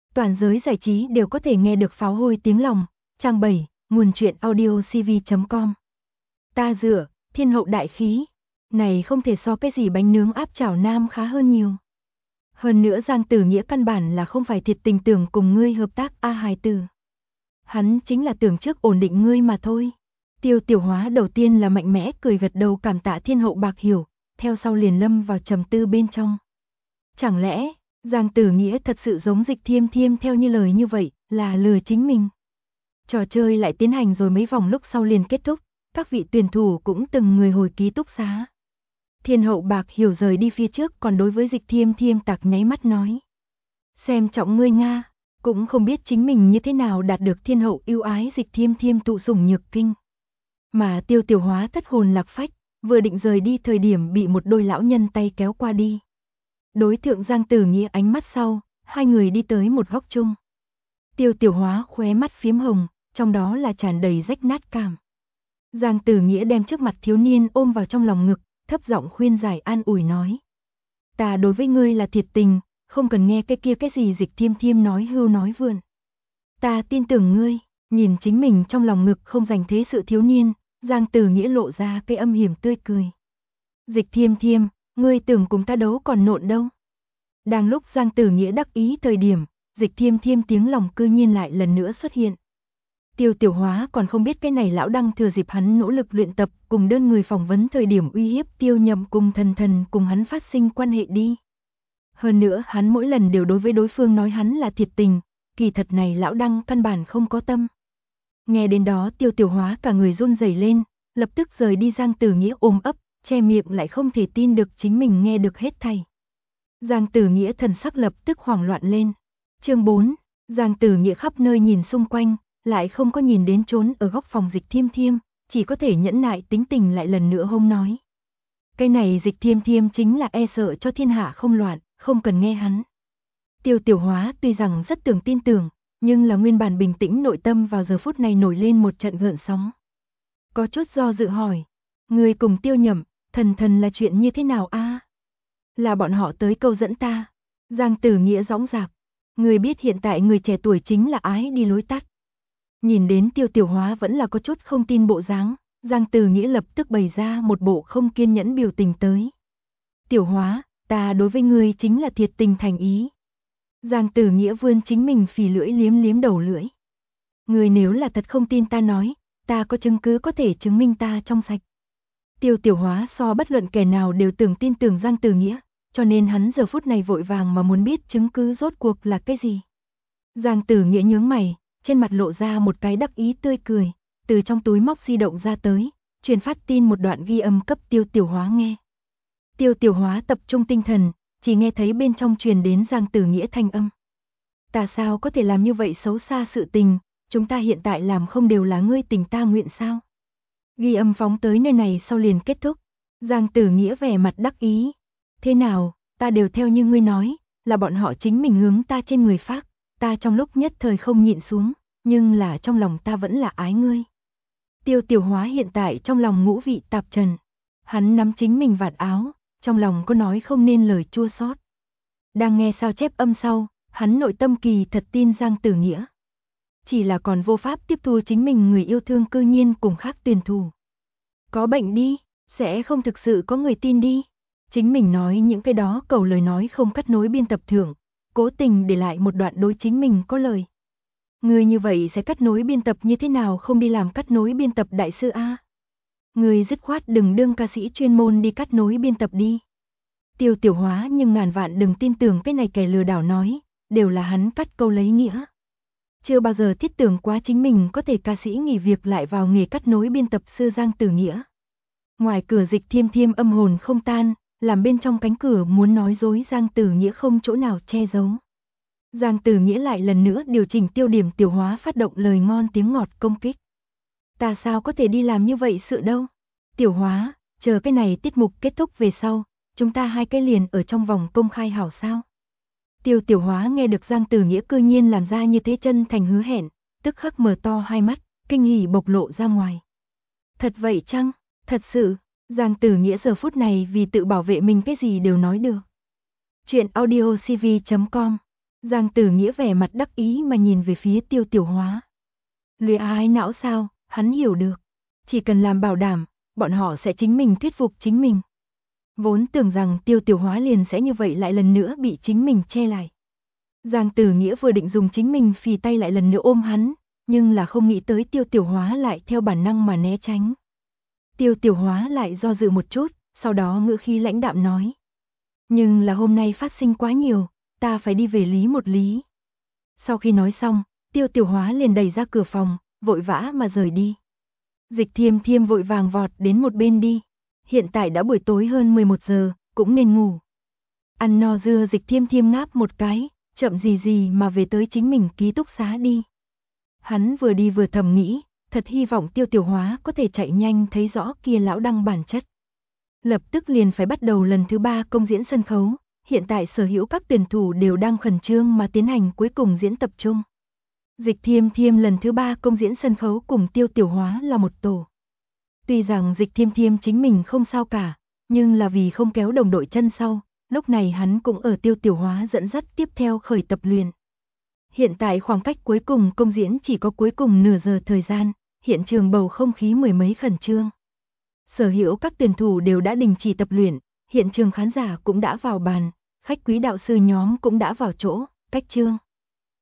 Toàn giới giải trí đều có thể nghe được pháo hôi tiếng lòng. Trang 7, nguồn truyện audiocv.com. Ta dựa, thiên hậu đại khí. Này không thể so cái gì bánh nướng áp chảo nam khá hơn nhiều. Hơn nữa Giang Tử Nghĩa căn bản là không phải thiệt tình tưởng cùng ngươi hợp tác a hài tử. Hắn chính là tưởng trước ổn định ngươi mà thôi. Tiêu Tiểu Hóa đầu tiên là mạnh mẽ cười gật đầu cảm tạ thiên hậu bạc hiểu, theo sau liền lâm vào trầm tư bên trong. Chẳng lẽ, Giang Tử Nghĩa thật sự giống Dịch Thiêm Thiêm theo như lời như vậy, là lừa chính mình. Trò chơi lại tiến hành rồi mấy vòng lúc sau liền kết thúc, các vị tuyển thủ cũng từng người hồi ký túc xá. Thiên hậu bạc hiểu rời đi phía trước còn đối với Dịch Thiêm Thiêm tạc nháy mắt nói. Xem trọng ngươi Nga, cũng không biết chính mình như thế nào đạt được thiên hậu yêu ái Dịch Thiêm Thiêm tụ sủng nhược kinh. Mà Tiêu Tiểu Hóa thất hồn lạc phách, vừa định rời đi thời điểm bị một đôi lão nhân tay kéo qua đi. Đối thượng Giang Tử Nghĩa ánh mắt sau, hai người đi tới một góc chung. Tiêu Tiểu Hóa khóe mắt phiếm hồng, trong đó là tràn đầy rách nát cảm. Giang Tử Nghĩa đem trước mặt thiếu niên ôm vào trong lòng ngực, thấp giọng khuyên giải an ủi nói. Ta đối với ngươi là thiệt tình, không cần nghe cái kia cái gì Dịch Thiêm Thiêm nói hưu nói vượn. Ta tin tưởng ngươi, nhìn chính mình trong lòng ngực không dành thế sự thiếu niên, Giang Tử Nghĩa lộ ra cái âm hiểm tươi cười. Dịch Thiêm Thiêm, ngươi tưởng cùng ta đấu còn nộn đâu. Đang lúc Giang Tử Nghĩa đắc ý thời điểm, Dịch Thiêm Thiêm tiếng lòng cư nhiên lại lần nữa xuất hiện. Tiêu Tiểu Hóa còn không biết cái này lão đăng thừa dịp hắn nỗ lực luyện tập cùng đơn người phỏng vấn thời điểm uy hiếp Tiêu Nhậm cùng thần cùng hắn phát sinh quan hệ đi. Hơn nữa hắn mỗi lần đều đối với đối phương nói hắn là thiệt tình, kỳ thật này lão đăng căn bản không có tâm. Nghe đến đó Tiêu Tiểu Hóa cả người run rẩy lên, lập tức rời đi Giang Tử Nghĩa ôm ấp, che miệng lại không thể tin được chính mình nghe được hết thảy. Giang Tử Nghĩa thần sắc lập tức hoảng loạn lên. Chương 4, Giang Tử Nghĩa khắp nơi nhìn xung quanh, lại không có nhìn đến trốn ở góc phòng Dịch Thiêm Thiêm, chỉ có thể nhẫn nại tính tình lại lần nữa hôm nói. Cái này Dịch Thiêm Thiêm chính là e sợ cho thiên hạ không loạn, không cần nghe hắn. Tiêu Tiểu Hóa tuy rằng rất tin tưởng, nhưng là nguyên bản bình tĩnh nội tâm vào giờ phút này nổi lên một trận gợn sóng. Có chút do dự hỏi, người cùng Tiêu Nhậm, thần là chuyện như thế nào a? Là bọn họ tới câu dẫn ta. Giang Tử Nghĩa dõng dạc, người biết hiện tại người trẻ tuổi chính là ái đi lối tắt. Nhìn đến Tiêu Tiểu Hóa vẫn là có chút không tin bộ dáng, Giang Tử Nghĩa lập tức bày ra một bộ không kiên nhẫn biểu tình tới. Tiểu Hóa, ta đối với ngươi chính là thiệt tình thành ý. Giang Tử Nghĩa vươn chính mình phì lưỡi liếm đầu lưỡi. Ngươi nếu là thật không tin ta nói, ta có chứng cứ có thể chứng minh ta trong sạch. Tiêu Tiểu Hóa so bất luận kẻ nào đều tin tưởng Giang Tử Nghĩa, cho nên hắn giờ phút này vội vàng mà muốn biết chứng cứ rốt cuộc là cái gì. Giang Tử Nghĩa nhướng mày, trên mặt lộ ra một cái đắc ý tươi cười, từ trong túi móc di động ra tới, truyền phát tin một đoạn ghi âm cấp Tiêu Tiểu Hóa nghe. Tiêu Tiểu Hóa tập trung tinh thần, chỉ nghe thấy bên trong truyền đến Giang Tử Nghĩa thanh âm. Ta sao có thể làm như vậy xấu xa sự tình, chúng ta hiện tại làm không đều là ngươi tình ta nguyện sao? Ghi âm phóng tới nơi này sau liền kết thúc. Giang Tử Nghĩa vẻ mặt đắc ý. Thế nào, ta đều theo như ngươi nói, là bọn họ chính mình hướng ta trên người phác, ta trong lúc nhất thời không nhịn xuống, nhưng là trong lòng ta vẫn là ái ngươi. Tiêu Tiểu Hóa hiện tại trong lòng ngũ vị tạp trần. Hắn nắm chính mình vạt áo, trong lòng có nói không nên lời chua xót. Đang nghe sao chép âm sau, hắn nội tâm kỳ thật tin Giang Tử Nghĩa. Chỉ là còn vô pháp tiếp thu chính mình người yêu thương cư nhiên cùng khác tuyển thủ. Có bệnh đi, sẽ không thực sự có người tin đi. Chính mình nói những cái đó cầu lời nói không cắt nối biên tập thưởng, cố tình để lại một đoạn đối chính mình có lời. Người như vậy sẽ cắt nối biên tập như thế nào không đi làm cắt nối biên tập đại sư A. Người dứt khoát đừng đương ca sĩ chuyên môn đi cắt nối biên tập đi. Tiêu Tiểu Hóa nhưng ngàn vạn đừng tin tưởng cái này kẻ lừa đảo nói, đều là hắn cắt câu lấy nghĩa. Chưa bao giờ thiết tưởng quá chính mình có thể ca sĩ nghỉ việc lại vào nghề cắt nối biên tập sư Giang Tử Nghĩa. Ngoài cửa Dịch Thiêm Thiêm âm hồn không tan, làm bên trong cánh cửa muốn nói dối Giang Tử Nghĩa không chỗ nào che giấu. Giang Tử Nghĩa lại lần nữa điều chỉnh tiêu điểm Tiểu Hóa phát động lời ngon tiếng ngọt công kích. Ta sao có thể đi làm như vậy sự đâu? Tiểu Hóa, chờ cái này tiết mục kết thúc về sau, chúng ta hai cái liền ở trong vòng công khai hảo sao? Tiêu Tiểu Hóa nghe được Giang Tử Nghĩa cư nhiên làm ra như thế chân thành hứa hẹn, tức khắc mở to hai mắt, kinh hỉ bộc lộ ra ngoài. Thật vậy chăng? Thật sự, Giang Tử Nghĩa giờ phút này vì tự bảo vệ mình cái gì đều nói được. Chuyện audiocv.com Giang Tử Nghĩa vẻ mặt đắc ý mà nhìn về phía Tiêu Tiểu Hóa. Luyện ái não sao, hắn hiểu được. Chỉ cần làm bảo đảm, bọn họ sẽ chính mình thuyết phục chính mình. Vốn tưởng rằng Tiêu Tiểu Hóa liền sẽ như vậy lại lần nữa bị chính mình che lại. Giang Tử Nghĩa vừa định dùng chính mình phì tay lại lần nữa ôm hắn, nhưng là không nghĩ tới Tiêu Tiểu Hóa lại theo bản năng mà né tránh. Tiêu Tiểu Hóa lại do dự một chút, sau đó ngữ khí lãnh đạm nói. Nhưng là hôm nay phát sinh quá nhiều, ta phải đi về lý một lý. Sau khi nói xong, Tiêu Tiểu Hóa liền đẩy ra cửa phòng, vội vã mà rời đi. Dịch Thiêm Thiêm vội vàng vọt đến một bên đi. Hiện tại đã buổi tối hơn 11 giờ, cũng nên ngủ. Ăn no dưa Dịch Thiêm Thiêm ngáp một cái, chậm gì gì mà về tới chính mình ký túc xá đi. Hắn vừa đi vừa thầm nghĩ, thật hy vọng Tiêu Tiểu Hóa có thể chạy nhanh thấy rõ kia lão đăng bản chất. Lập tức liền phải bắt đầu lần thứ 3 công diễn sân khấu, hiện tại sở hữu các tuyển thủ đều đang khẩn trương mà tiến hành cuối cùng diễn tập trung. Dịch Thiêm Thiêm lần thứ 3 công diễn sân khấu cùng Tiêu Tiểu Hóa là một tổ. Tuy rằng Dịch Thiêm Thiêm chính mình không sao cả, nhưng là vì không kéo đồng đội chân sau, lúc này hắn cũng ở Tiêu Tiểu Hóa dẫn dắt tiếp theo khởi tập luyện. Hiện tại khoảng cách cuối cùng công diễn chỉ có cuối cùng nửa giờ thời gian, hiện trường bầu không khí mười mấy khẩn trương. Sở hữu các tuyển thủ đều đã đình chỉ tập luyện, hiện trường khán giả cũng đã vào bàn, khách quý đạo sư nhóm cũng đã vào chỗ, cách chương.